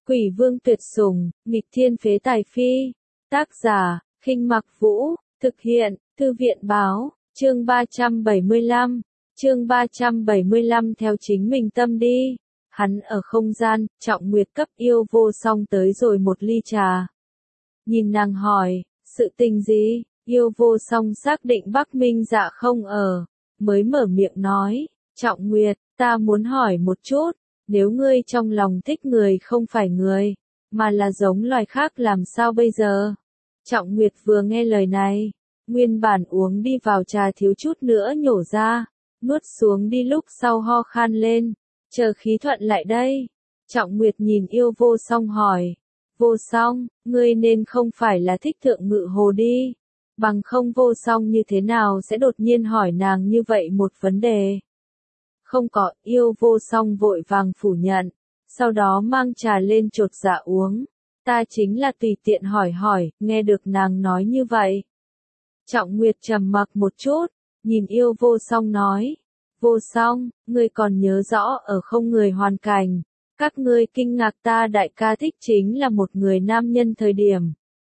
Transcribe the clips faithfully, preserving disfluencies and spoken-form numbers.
Quỷ vương tuyệt sủng, nghịch thiên phế tài phi. Tác giả, Khinh Mặc Vũ, thực hiện, Thư viện báo, chương ba trăm bảy mươi lăm, chương ba trăm bảy mươi lăm theo chính mình tâm đi. Hắn ở không gian, Trọng Nguyệt cấp yêu vô song tới rồi một ly trà. Nhìn nàng hỏi, sự tình gì, yêu vô song xác định Bắc Minh Dạ không ở, mới mở miệng nói, Trọng Nguyệt, ta muốn hỏi một chút, nếu ngươi trong lòng thích người không phải người, mà là giống loài khác làm sao bây giờ? Trọng Nguyệt vừa nghe lời này, nguyên bản uống đi vào trà thiếu chút nữa nhổ ra, nuốt xuống đi lúc sau ho khan lên, chờ khí thuận lại đây. Trọng Nguyệt nhìn yêu vô song hỏi, vô song, ngươi nên không phải là thích thượng ngự hồ đi, bằng không vô song như thế nào sẽ đột nhiên hỏi nàng như vậy một vấn đề. Không có, yêu vô song vội vàng phủ nhận, sau đó mang trà lên chột dạ uống, ta chính là tùy tiện hỏi hỏi, nghe được nàng nói như vậy. Trọng Nguyệt trầm mặc một chút, nhìn yêu vô song nói, vô song, ngươi còn nhớ rõ ở không người hoàn cảnh, các ngươi kinh ngạc ta đại ca thích chính là một người nam nhân thời điểm.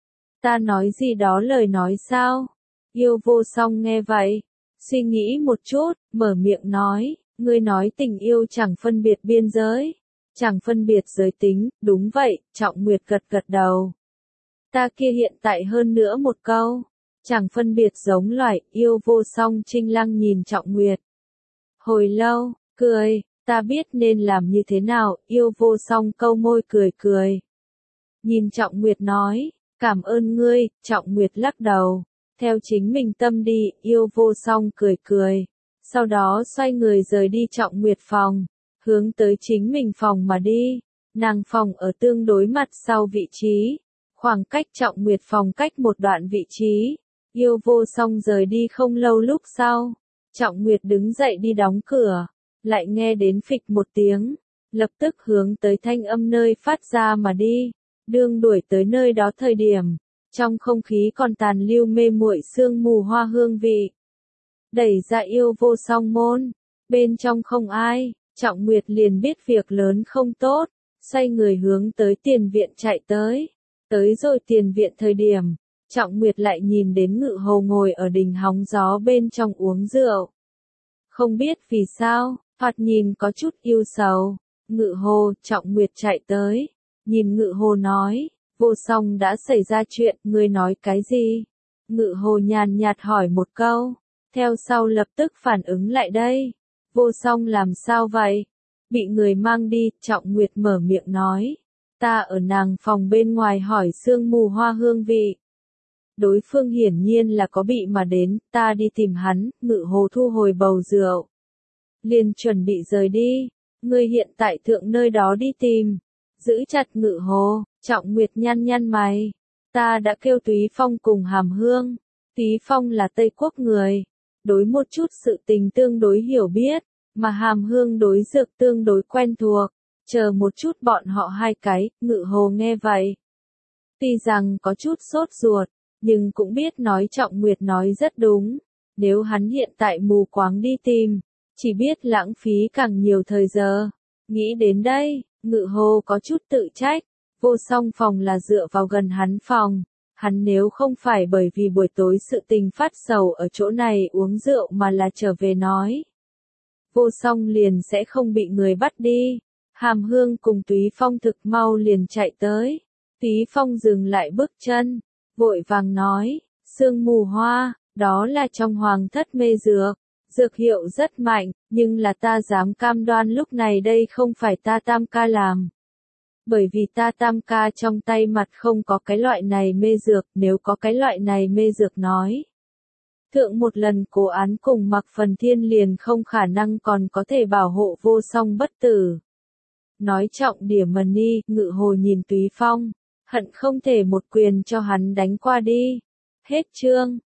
Ta nói gì đó lời nói sao? Yêu vô song nghe vậy, suy nghĩ một chút, mở miệng nói, ngươi nói tình yêu chẳng phân biệt biên giới, chẳng phân biệt giới tính, đúng vậy, Trọng Nguyệt gật gật đầu. Ta kia hiện tại hơn nữa một câu, chẳng phân biệt giống loài, yêu vô song trinh lăng nhìn Trọng Nguyệt. Hồi lâu, cười, ta biết nên làm như thế nào, yêu vô song câu môi cười cười. Nhìn Trọng Nguyệt nói, cảm ơn ngươi, Trọng Nguyệt lắc đầu, theo chính mình tâm đi, yêu vô song cười cười. Sau đó xoay người rời đi Trọng Nguyệt phòng, hướng tới chính mình phòng mà đi. Nàng phòng ở tương đối mặt sau vị trí, khoảng cách Trọng Nguyệt phòng cách một đoạn vị trí. Yêu vô song rời đi không lâu lúc sau, Trọng Nguyệt đứng dậy đi đóng cửa, lại nghe đến phịch một tiếng, lập tức hướng tới thanh âm nơi phát ra mà đi. Đương đuổi tới nơi đó thời điểm, trong không khí còn tàn lưu mê muội sương mù hoa hương vị. Đẩy ra yêu vô song môn, bên trong không ai, Trọng Nguyệt liền biết việc lớn không tốt, xoay người hướng tới tiền viện chạy tới. Tới rồi tiền viện thời điểm, Trọng Nguyệt lại nhìn đến Ngự Hồ ngồi ở đình hóng gió bên trong uống rượu. Không biết vì sao, thoạt nhìn có chút yêu sầu. Ngự Hồ, Trọng Nguyệt chạy tới, nhìn Ngự Hồ nói, vô song đã xảy ra chuyện, ngươi nói cái gì? Ngự Hồ nhàn nhạt hỏi một câu. Theo sau lập tức phản ứng lại đây. Vô song làm sao vậy? Bị người mang đi, Trọng Nguyệt mở miệng nói. Ta ở nàng phòng bên ngoài hỏi sương mù hoa hương vị. Đối phương hiển nhiên là có bị mà đến, ta đi tìm hắn, Ngự Hồ thu hồi bầu rượu. Liền chuẩn bị rời đi, ngươi hiện tại thượng nơi đó đi tìm. Giữ chặt Ngự Hồ, Trọng Nguyệt nhăn nhăn mày. Ta đã kêu Túy Phong cùng Hàm Hương. Túy Phong là Tây Quốc người. Đối một chút sự tình tương đối hiểu biết, mà Hàm Hương đối dược tương đối quen thuộc, chờ một chút bọn họ hai cái, Ngự Hồ nghe vậy. Tuy rằng có chút sốt ruột, nhưng cũng biết nói Trọng Nguyệt nói rất đúng, nếu hắn hiện tại mù quáng đi tìm, chỉ biết lãng phí càng nhiều thời giờ. Nghĩ đến đây, Ngự Hồ có chút tự trách, vô song phòng là dựa vào gần hắn phòng. Hắn nếu không phải bởi vì buổi tối sự tình phát sầu ở chỗ này uống rượu mà là trở về nói. Vô song liền sẽ không bị người bắt đi. Hàm Hương cùng Túy Phong thực mau liền chạy tới. Túy Phong dừng lại bước chân, vội vàng nói, sương mù hoa, đó là trong hoàng thất mê dược. Dược hiệu rất mạnh, nhưng là ta dám cam đoan lúc này đây không phải ta tam ca làm. Bởi vì ta tam ca trong tay mặt không có cái loại này mê dược, nếu có cái loại này mê dược nói. Thượng một lần cố án cùng Mạc Phần Thiên liền không khả năng còn có thể bảo hộ vô song bất tử. Nói trọng điểm mần ni, Ngự Hồ nhìn Túy Phong, hận không thể một quyền cho hắn đánh qua đi. Hết chương.